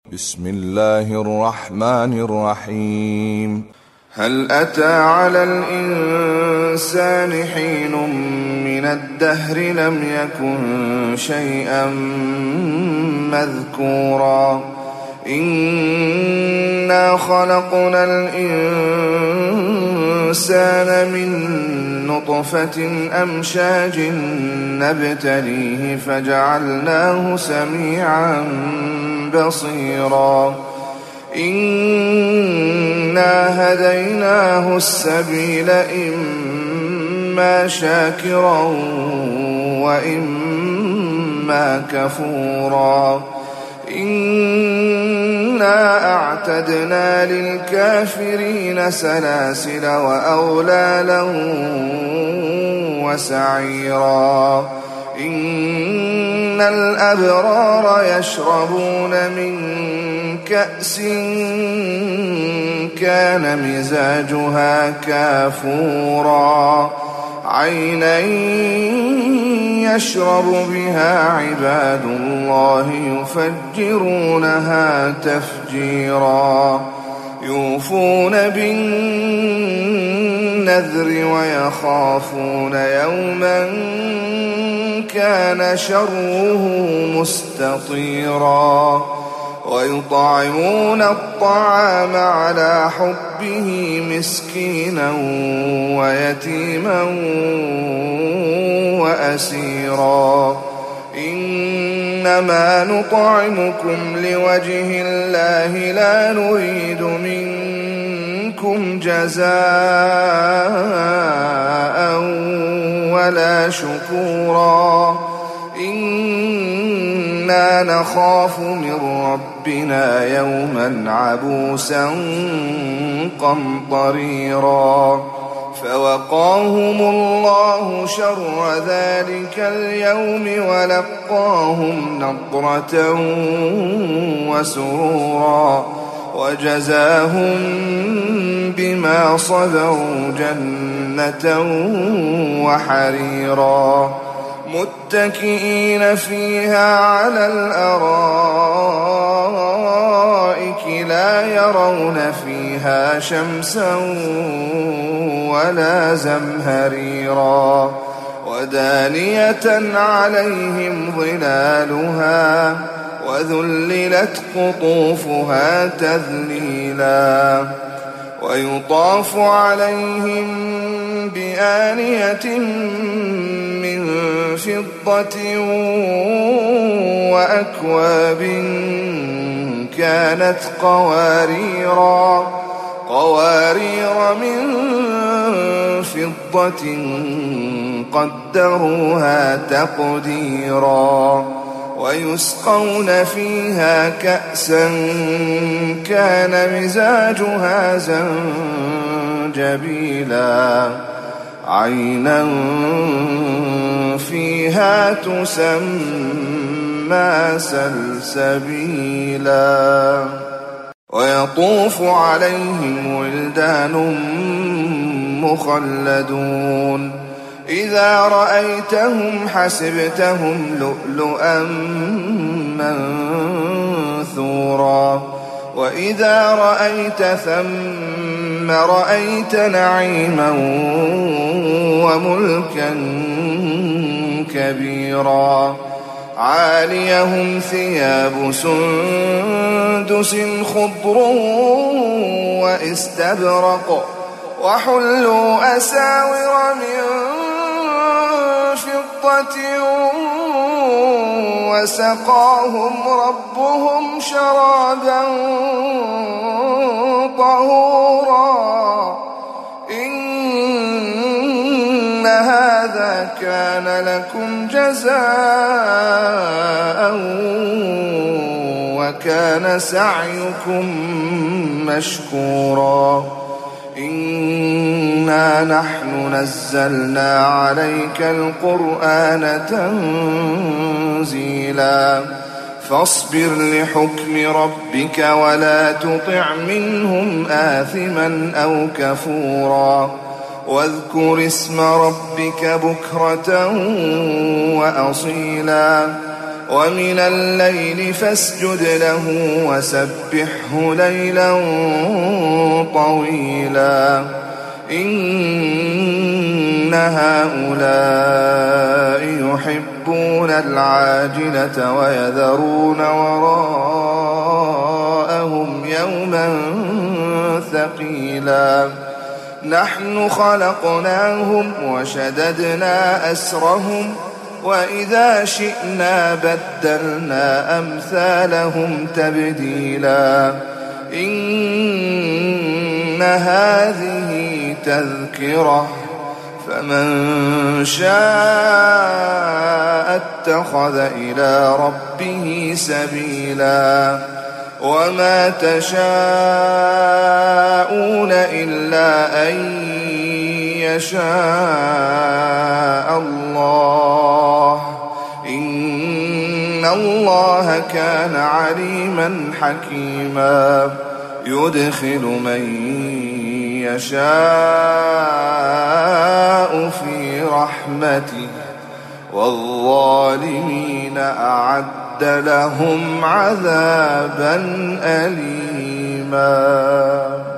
بسم الله الرحمن الرحيم. هل أتى على الإنسان حين من الدهر لم يكن شيئا مذكورا إنا خلقنا الإنسان من نطفة أمشاج نبتليه فجعلناه سميعا بصيرا إنا هديناه السبيل إما شاكرا وإما كفورا إنا أعتدنا للكافرين سلاسل وأغلالا وسعيرا إن الأبرار يشربون من كأس كان مزاجها كافورا عينا يشرب بها عباد الله يفجرونها تفجيرا يوفون بالنذر ويخافون يوما كان شره مستطيرا ويطعمون الطعام على حبه مسكينا ويتيما وأسيرا إنما نطعمكم لوجه الله لا نريد منكم جزاء ولا شكورا إنا نخاف من ربنا يوما عبوسا قمطريرا فوقاهم الله شر ذلك اليوم ولقاهم نضرة وسرورا وجزاهم بما صبروا جنة وحريرا متكئين فيها على الأرائك لا يرون فيها شمسا ولا زمهريرا ودانية عليهم ظلالها وذللت قطوفها تذليلا ويطاف عليهم بآنية من فضة وأكواب كانت قوارير من فضة قدروها تقديرا ويسقون فيها كأسا كان مزاجها زنجبيلا عينا فيها تسمى سلسبيلا ويطوف عليهم ولدان مخلدون إذا رأيتهم حسبتهم لؤلؤا منثورا وإذا رأيت ثم رأيت نعيما وملكا كبيرا عاليهم ثياب سندس خضر واستبرق وحلوا أساور من فضة وسقاهم ربهم شرابا طهورا إن هذا كان لكم جزاء وكان سعيكم مشكورا إنا نحن نزلنا عليك القرآن تنزيلا فاصبر لحكم ربك ولا تطع منهم آثما أو كفورا واذكر اسم ربك بكرة وأصيلا ومن الليل فاسجد له وسبحه ليلا طويلا إن هؤلاء يحبون العاجلة ويذرون وراءهم يوما ثقيلا نحن خلقناهم وشددنا أسرهم وإذا شئنا بدلنا أمثالهم تبديلا إن هذه تذكرة فمن شاء اتخذ إلى ربه سبيلا وما تشاءون إلا أن يشاء الله إن الله كان عليما حكيما يدخل من يشاء في رحمته والظالمين أعد لهم عذابا أليما.